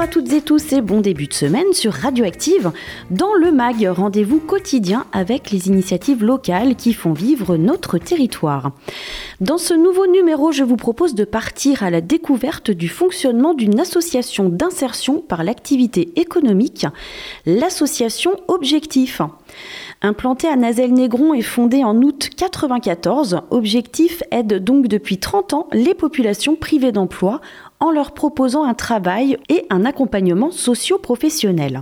à toutes et tous et bon début de semaine sur Radioactive. Dans le MAG, rendez-vous quotidien avec les initiatives locales qui font vivre notre territoire. Dans ce nouveau numéro, je vous propose de partir à la découverte du fonctionnement d'une association d'insertion par l'activité économique, l'association Objectif. Implantée à Nazelles-Négron et fondée en août 1994, Objectif aide donc depuis 30 ans les populations privées d'emploi en leur proposant un travail et un accompagnement socio-professionnel.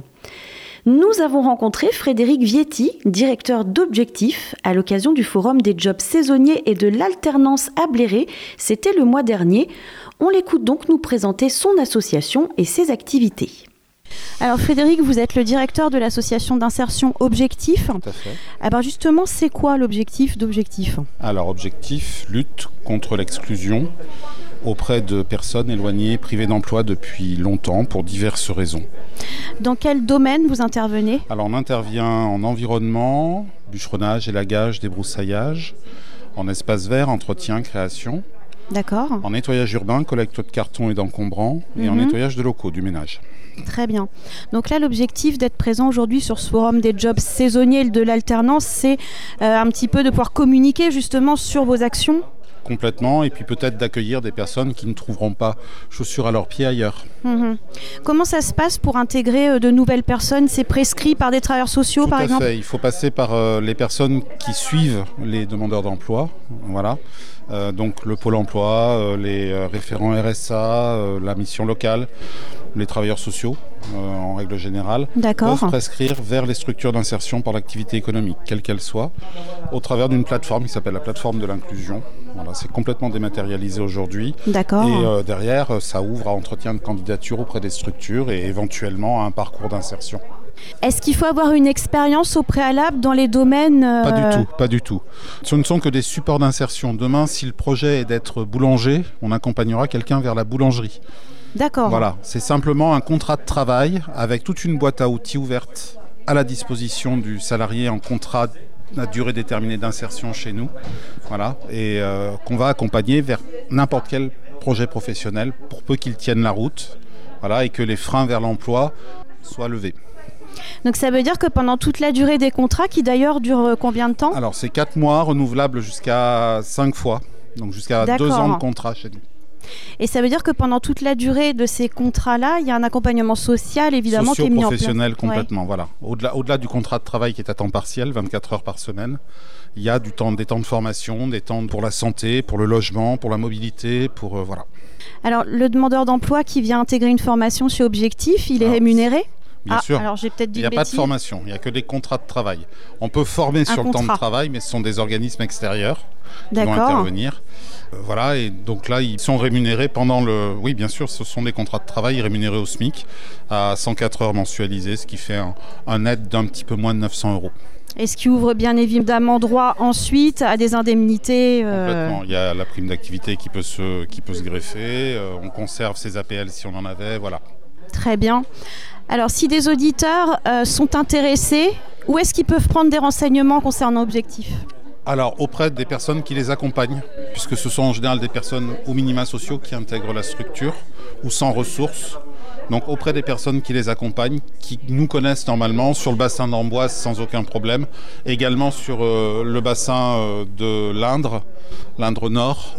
Nous avons rencontré Frédéric Vietti, directeur d'Objectif, à l'occasion du Forum des jobs saisonniers et de l'alternance à Bléré. C'était le mois dernier. On l'écoute donc nous présenter son association et ses activités. Alors Frédéric, vous êtes le directeur de l'association d'insertion Objectif. Tout à fait. Alors justement, c'est quoi l'objectif d'Objectif ? Alors Objectif lutte contre l'exclusion auprès de personnes éloignées, privées d'emploi depuis longtemps pour diverses raisons. Dans quel domaine vous intervenez ? Alors on intervient en environnement, bûcheronnage, élagage, débroussaillage, en espace vert, entretien, création. D'accord. En nettoyage urbain, collecte de cartons et d'encombrants, et en nettoyage de locaux, du ménage. Très bien. Donc là, l'objectif d'être présent aujourd'hui sur ce forum des jobs saisonniers et de l'alternance, c'est un petit peu de pouvoir communiquer justement sur vos actions ? Complètement, et puis peut-être d'accueillir des personnes qui ne trouveront pas chaussures à leurs pieds ailleurs. Comment ça se passe pour intégrer de nouvelles personnes ? C'est prescrit par des travailleurs sociaux, par exemple ? Tout à fait, il faut passer par les personnes qui suivent les demandeurs d'emploi, voilà. Donc le pôle emploi, les référents RSA, la mission locale, les travailleurs sociaux en règle générale, peuvent prescrire vers les structures d'insertion par l'activité économique, quelle qu'elle soit, au travers d'une plateforme qui s'appelle la plateforme de l'inclusion. Voilà, c'est complètement dématérialisé aujourd'hui. D'accord. Et derrière, ça ouvre à entretien de candidature auprès des structures et éventuellement à un parcours d'insertion. Est-ce qu'il faut avoir une expérience au préalable dans les domaines Pas du tout. Ce ne sont que des supports d'insertion. Demain, si le projet est d'être boulanger, on accompagnera quelqu'un vers la boulangerie. D'accord. Voilà, c'est simplement un contrat de travail avec toute une boîte à outils ouverte à la disposition du salarié en contrat à durée déterminée d'insertion chez nous. Voilà, et qu'on va accompagner vers n'importe quel projet professionnel pour peu qu'il tienne la route. Voilà, et que les freins vers l'emploi soient levés. Donc ça veut dire que pendant toute la durée des contrats, qui d'ailleurs durent combien de temps ? Alors c'est 4 mois, renouvelables jusqu'à 5 fois, donc jusqu'à 2 ans de contrat chez nous. Et ça veut dire que pendant toute la durée de ces contrats-là, il y a un accompagnement social évidemment qui est mis en place. Socio-professionnel complètement, voilà. Au-delà du contrat de travail qui est à temps partiel, 24 heures par semaine, il y a des temps de formation, des temps pour la santé, pour le logement, pour la mobilité, pour voilà. Alors le demandeur d'emploi qui vient intégrer une formation chez Objectif, il est rémunéré ? Bien sûr. Alors j'ai peut-être dit il n'y a pas de formation, il n'y a que des contrats de travail. On peut former sur le temps de travail, mais ce sont des organismes extérieurs qui vont intervenir. Voilà, et donc là, ils sont rémunérés pendant le... Oui, bien sûr, ce sont des contrats de travail rémunérés au SMIC à 104 heures mensualisées, ce qui fait un net d'un petit peu moins de 900 €. Et ce qui ouvre bien évidemment droit ensuite à des indemnités. Complètement. Il y a la prime d'activité qui peut se greffer. On conserve ses APL si on en avait, voilà. Très bien. Alors, si des auditeurs sont intéressés, où est-ce qu'ils peuvent prendre des renseignements concernant Objectif ? Alors, auprès des personnes qui les accompagnent, puisque ce sont en général des personnes aux minima sociaux qui intègrent la structure ou sans ressources. Donc, auprès des personnes qui les accompagnent, qui nous connaissent normalement sur le bassin d'Amboise sans aucun problème, également sur le bassin de l'Indre Nord,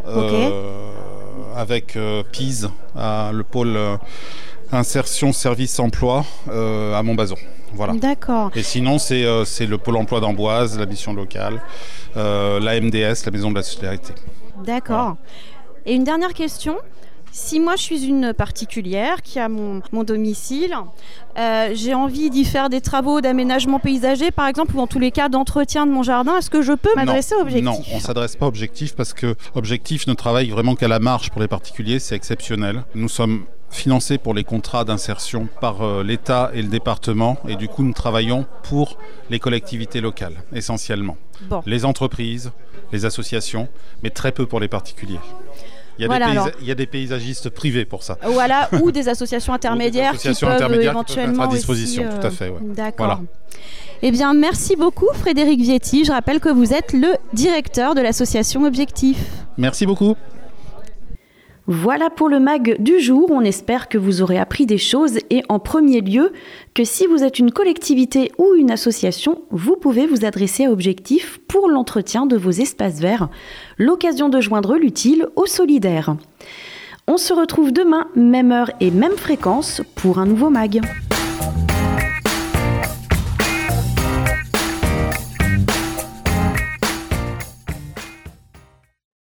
avec Pise, le pôle insertion service emploi à Montbazon. Voilà. D'accord. Et sinon, c'est le pôle emploi d'Amboise, la mission locale, la MDS, la maison de la solidarité. D'accord. Voilà. Et une dernière question. Si moi je suis une particulière qui a mon domicile, j'ai envie d'y faire des travaux d'aménagement paysager par exemple, ou en tous les cas d'entretien de mon jardin, est-ce que je peux m'adresser à Objectif ? Non, on ne s'adresse pas à Objectif parce que Objectif ne travaille vraiment qu'à la marge pour les particuliers, c'est exceptionnel. Nous sommes financés pour les contrats d'insertion par l'État et le département et du coup nous travaillons pour les collectivités locales essentiellement. Bon. Les entreprises, les associations, mais très peu pour les particuliers. Il y a des paysagistes privés pour ça. Voilà, ou des associations intermédiaires qui peuvent éventuellement être à disposition, aussi, tout à fait. Ouais. D'accord. Voilà. Eh bien, merci beaucoup Frédéric Vietti. Je rappelle que vous êtes le directeur de l'association Objectif. Merci beaucoup. Voilà pour le mag du jour. On espère que vous aurez appris des choses et en premier lieu que si vous êtes une collectivité ou une association, vous pouvez vous adresser à Objectif pour l'entretien de vos espaces verts. L'occasion de joindre l'utile au solidaire. On se retrouve demain, même heure et même fréquence pour un nouveau mag.